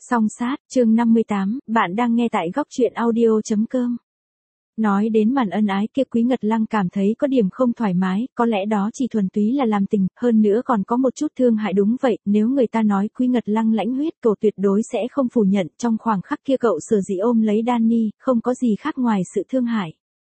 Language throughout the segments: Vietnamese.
Song sát, chương 58, bạn đang nghe tại góc truyện audio.com. Nói đến màn ân ái kia, Quý Ngật Lăng cảm thấy có điểm không thoải mái, có lẽ đó chỉ thuần túy là làm tình, hơn nữa còn có một chút thương hại. Đúng vậy, nếu người ta nói Quý Ngật Lăng lãnh huyết, cậu tuyệt đối sẽ không phủ nhận, trong khoảng khắc kia cậu sở dĩ ôm lấy Danny, không có gì khác ngoài sự thương hại.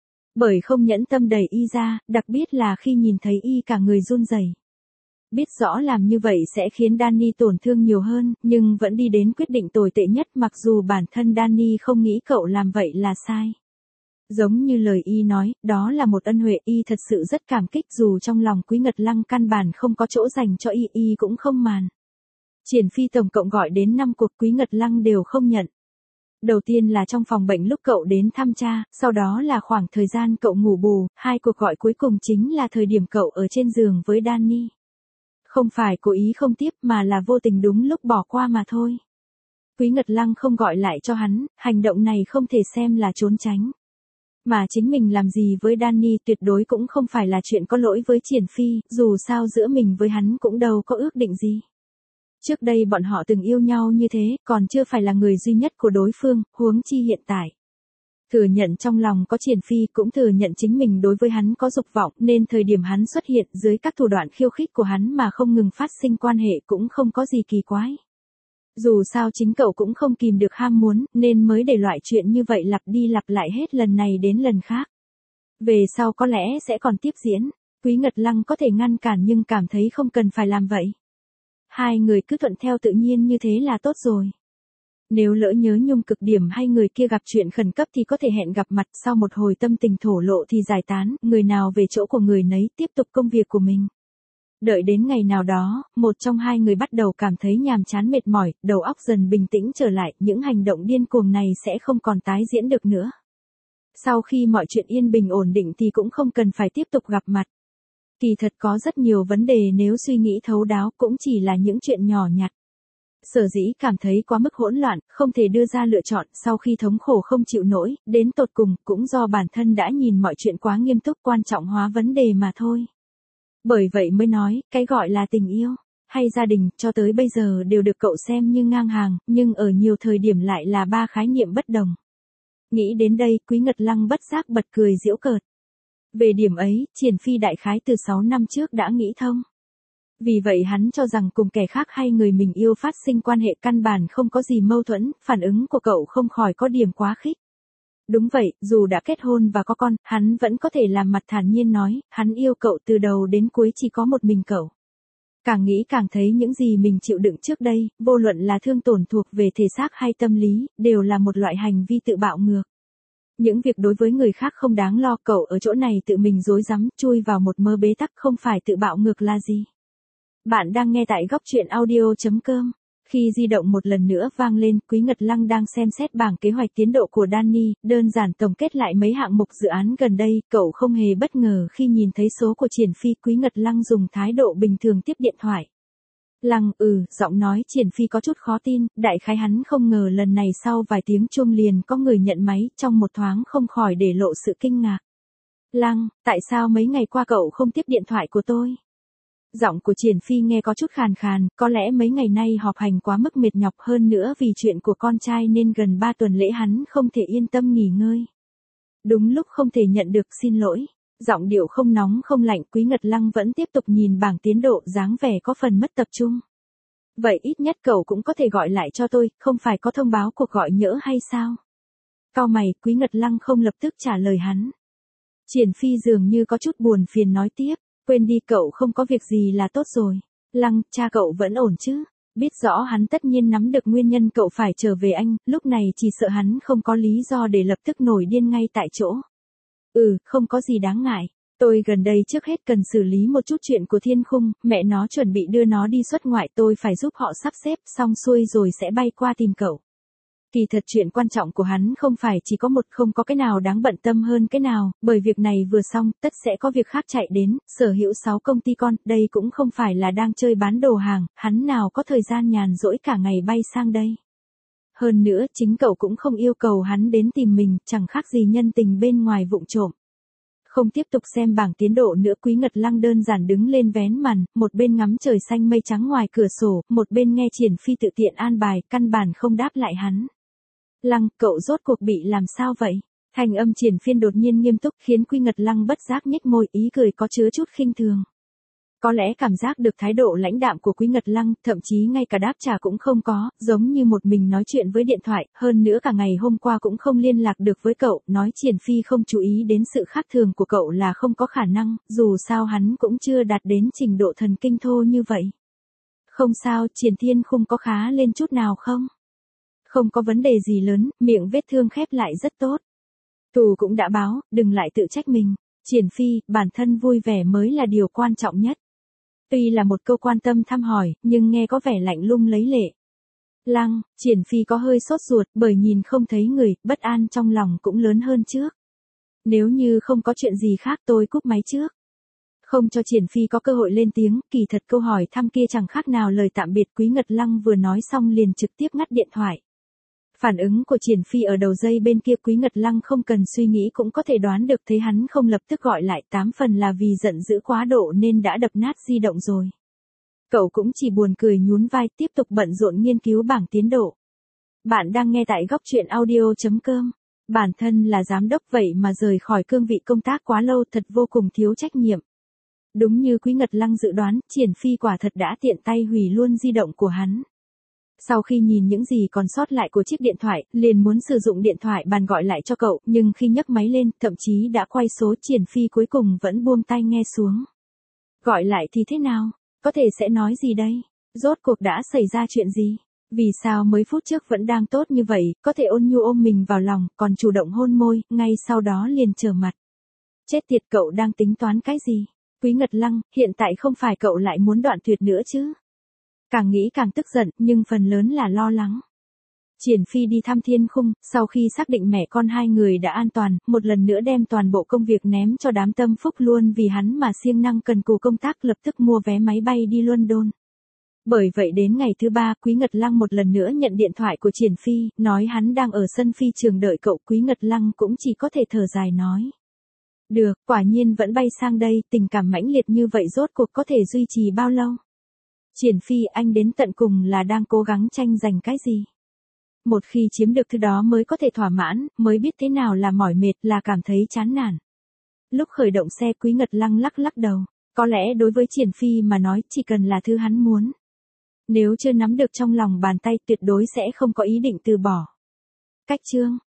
Bởi không nhẫn tâm đẩy y ra, đặc biệt là khi nhìn thấy y cả người run rẩy. Biết rõ làm như vậy sẽ khiến Danny tổn thương nhiều hơn, nhưng vẫn đi đến quyết định tồi tệ nhất, mặc dù bản thân Danny không nghĩ cậu làm vậy là sai. Giống như lời y nói, đó là một ân huệ, y thật sự rất cảm kích, dù trong lòng Quý Ngật Lăng căn bản không có chỗ dành cho y cũng không màn. Triển Phi tổng cộng gọi đến 5 cuộc, Quý Ngật Lăng đều không nhận. Đầu tiên là trong phòng bệnh lúc cậu đến thăm cha, sau đó là khoảng thời gian cậu ngủ bù, 2 cuộc gọi cuối cùng chính là thời điểm cậu ở trên giường với Danny. Không phải cố ý không tiếp mà là vô tình đúng lúc bỏ qua mà thôi. Quý Ngật Lăng không gọi lại cho hắn, hành động này không thể xem là trốn tránh. Mà chính mình làm gì với Danny tuyệt đối cũng không phải là chuyện có lỗi với Triển Phi, dù sao giữa mình với hắn cũng đâu có ước định gì. Trước đây bọn họ từng yêu nhau như thế, còn chưa phải là người duy nhất của đối phương, huống chi hiện tại. Thừa nhận trong lòng có Triển Phi, cũng thừa nhận chính mình đối với hắn có dục vọng, nên thời điểm hắn xuất hiện dưới các thủ đoạn khiêu khích của hắn mà không ngừng phát sinh quan hệ cũng không có gì kỳ quái. Dù sao chính cậu cũng không kìm được ham muốn, nên mới để loại chuyện như vậy lặp đi lặp lại hết lần này đến lần khác. Về sau có lẽ sẽ còn tiếp diễn, Quý Ngật Lăng có thể ngăn cản nhưng cảm thấy không cần phải làm vậy. Hai người cứ thuận theo tự nhiên như thế là tốt rồi. Nếu lỡ nhớ nhung cực điểm hay người kia gặp chuyện khẩn cấp thì có thể hẹn gặp mặt, sau một hồi tâm tình thổ lộ thì giải tán, người nào về chỗ của người nấy tiếp tục công việc của mình. Đợi đến ngày nào đó, một trong hai người bắt đầu cảm thấy nhàm chán mệt mỏi, đầu óc dần bình tĩnh trở lại, những hành động điên cuồng này sẽ không còn tái diễn được nữa. Sau khi mọi chuyện yên bình ổn định thì cũng không cần phải tiếp tục gặp mặt. Kỳ thật có rất nhiều vấn đề nếu suy nghĩ thấu đáo cũng chỉ là những chuyện nhỏ nhặt. Sở dĩ cảm thấy quá mức hỗn loạn, không thể đưa ra lựa chọn, sau khi thống khổ không chịu nổi, đến tột cùng, cũng do bản thân đã nhìn mọi chuyện quá nghiêm túc, quan trọng hóa vấn đề mà thôi. Bởi vậy mới nói, cái gọi là tình yêu, hay gia đình, cho tới bây giờ đều được cậu xem như ngang hàng, nhưng ở nhiều thời điểm lại là ba khái niệm bất đồng. Nghĩ đến đây, Quý Ngật Lăng bất giác bật cười giễu cợt. Về điểm ấy, Triển Phi đại khái từ 6 năm trước đã nghĩ thông. Vì vậy hắn cho rằng cùng kẻ khác hay người mình yêu phát sinh quan hệ căn bản không có gì mâu thuẫn, phản ứng của cậu không khỏi có điểm quá khích. Đúng vậy, dù đã kết hôn và có con, hắn vẫn có thể làm mặt thản nhiên nói, hắn yêu cậu từ đầu đến cuối, chỉ có một mình cậu. Càng nghĩ càng thấy những gì mình chịu đựng trước đây, vô luận là thương tổn thuộc về thể xác hay tâm lý, đều là một loại hành vi tự bạo ngược. Những việc đối với người khác không đáng lo, cậu ở chỗ này tự mình rối rắm, chui vào một mơ bế tắc, không phải tự bạo ngược là gì. Bạn đang nghe tại góc truyện audio.com. Khi di động một lần nữa vang lên, Quý Ngật Lăng đang xem xét bảng kế hoạch tiến độ của Danny, đơn giản tổng kết lại mấy hạng mục dự án gần đây, cậu không hề bất ngờ khi nhìn thấy số của Triển Phi. Quý Ngật Lăng dùng thái độ bình thường tiếp điện thoại. Lăng, giọng nói Triển Phi có chút khó tin, đại khái hắn không ngờ lần này sau vài tiếng chuông liền có người nhận máy, trong một thoáng không khỏi để lộ sự kinh ngạc. Lăng, tại sao mấy ngày qua cậu không tiếp điện thoại của tôi? Giọng của Triển Phi nghe có chút khàn khàn, có lẽ mấy ngày nay họp hành quá mức mệt nhọc, hơn nữa vì chuyện của con trai nên gần 3 tuần lễ hắn không thể yên tâm nghỉ ngơi. Đúng lúc không thể nhận được xin lỗi. Giọng điệu không nóng không lạnh, Quý Ngật Lăng vẫn tiếp tục nhìn bảng tiến độ, dáng vẻ có phần mất tập trung. Vậy ít nhất cậu cũng có thể gọi lại cho tôi, không phải có thông báo cuộc gọi nhỡ hay sao? Cau mày, Quý Ngật Lăng không lập tức trả lời hắn. Triển Phi dường như có chút buồn phiền nói tiếp. Quên đi, cậu không có việc gì là tốt rồi. Lăng, cha cậu vẫn ổn chứ? Biết rõ hắn tất nhiên nắm được nguyên nhân cậu phải trở về anh, lúc này chỉ sợ hắn không có lý do để lập tức nổi điên ngay tại chỗ. Không có gì đáng ngại. Tôi gần đây trước hết cần xử lý một chút chuyện của Thiên Khung, mẹ nó chuẩn bị đưa nó đi xuất ngoại, tôi phải giúp họ sắp xếp xong xuôi rồi sẽ bay qua tìm cậu. Kỳ thật chuyện quan trọng của hắn không phải chỉ có một, không có cái nào đáng bận tâm hơn cái nào, bởi việc này vừa xong, tất sẽ có việc khác chạy đến, sở hữu 6 công ty con, đây cũng không phải là đang chơi bán đồ hàng, hắn nào có thời gian nhàn rỗi cả ngày bay sang đây. Hơn nữa, chính cậu cũng không yêu cầu hắn đến tìm mình, chẳng khác gì nhân tình bên ngoài vụng trộm. Không tiếp tục xem bảng tiến độ nữa, Quý Ngật Lăng đơn giản đứng lên vén màn, một bên ngắm trời xanh mây trắng ngoài cửa sổ, một bên nghe Triển Phi tự tiện an bài, căn bản không đáp lại hắn. Lăng, cậu rốt cuộc bị làm sao vậy? Thanh âm Triển Phiên đột nhiên nghiêm túc khiến Quý Ngật Lăng bất giác nhếch môi, ý cười có chứa chút khinh thường. Có lẽ cảm giác được thái độ lãnh đạm của Quý Ngật Lăng, thậm chí ngay cả đáp trả cũng không có, giống như một mình nói chuyện với điện thoại, hơn nữa cả ngày hôm qua cũng không liên lạc được với cậu, nói Triển Phi không chú ý đến sự khác thường của cậu là không có khả năng, dù sao hắn cũng chưa đạt đến trình độ thần kinh thô như vậy. Không sao, Triển Thiên không có khá lên chút nào không? Không có vấn đề gì lớn, miệng vết thương khép lại rất tốt. Tù cũng đã báo, đừng lại tự trách mình. Triển Phi, bản thân vui vẻ mới là điều quan trọng nhất. Tuy là một câu quan tâm thăm hỏi, nhưng nghe có vẻ lạnh lùng lấy lệ. Lăng, Triển Phi có hơi sốt ruột, bởi nhìn không thấy người, bất an trong lòng cũng lớn hơn trước. Nếu như không có chuyện gì khác tôi cúp máy trước. Không cho Triển Phi có cơ hội lên tiếng, kỳ thật câu hỏi thăm kia chẳng khác nào lời tạm biệt. Quý Ngật Lăng vừa nói xong liền trực tiếp ngắt điện thoại. Phản ứng của Triển Phi ở đầu dây bên kia Quý Ngật Lăng không cần suy nghĩ cũng có thể đoán được, thấy hắn không lập tức gọi lại, 8 phần là vì giận dữ quá độ nên đã đập nát di động rồi. Cậu cũng chỉ buồn cười nhún vai, tiếp tục bận rộn nghiên cứu bảng tiến độ. Bạn đang nghe tại góc truyện audio.com. Bản thân là giám đốc vậy mà rời khỏi cương vị công tác quá lâu, thật vô cùng thiếu trách nhiệm. Đúng như Quý Ngật Lăng dự đoán, Triển Phi quả thật đã tiện tay hủy luôn di động của hắn. Sau khi nhìn những gì còn sót lại của chiếc điện thoại, liền muốn sử dụng điện thoại bàn gọi lại cho cậu, nhưng khi nhấc máy lên, thậm chí đã quay số, Triển Phi cuối cùng vẫn buông tay nghe xuống. Gọi lại thì thế nào? Có thể sẽ nói gì đây? Rốt cuộc đã xảy ra chuyện gì? Vì sao mấy phút trước vẫn đang tốt như vậy, có thể ôn nhu ôm mình vào lòng, còn chủ động hôn môi, ngay sau đó liền trở mặt. Chết tiệt, cậu đang tính toán cái gì? Quý Ngật Lăng, hiện tại không phải cậu lại muốn đoạn tuyệt nữa chứ? Càng nghĩ càng tức giận, nhưng phần lớn là lo lắng. Triển Phi đi thăm Thiên Khung, sau khi xác định mẹ con hai người đã an toàn, một lần nữa đem toàn bộ công việc ném cho đám Tâm Phúc luôn vì hắn mà siêng năng cần cù công tác, lập tức mua vé máy bay đi London. Bởi vậy đến ngày thứ 3, Quý Ngật Lăng một lần nữa nhận điện thoại của Triển Phi, nói hắn đang ở sân phi trường đợi cậu. Quý Ngật Lăng cũng chỉ có thể thở dài nói. Được, quả nhiên vẫn bay sang đây, tình cảm mãnh liệt như vậy rốt cuộc có thể duy trì bao lâu? Triển Phi, anh đến tận cùng là đang cố gắng tranh giành cái gì? Một khi chiếm được thứ đó mới có thể thỏa mãn, mới biết thế nào là mỏi mệt, là cảm thấy chán nản. Lúc khởi động xe, Quý Ngật Lăng lắc lắc đầu. Có lẽ đối với Triển Phi mà nói, chỉ cần là thứ hắn muốn. Nếu chưa nắm được trong lòng bàn tay, tuyệt đối sẽ không có ý định từ bỏ. Cách chương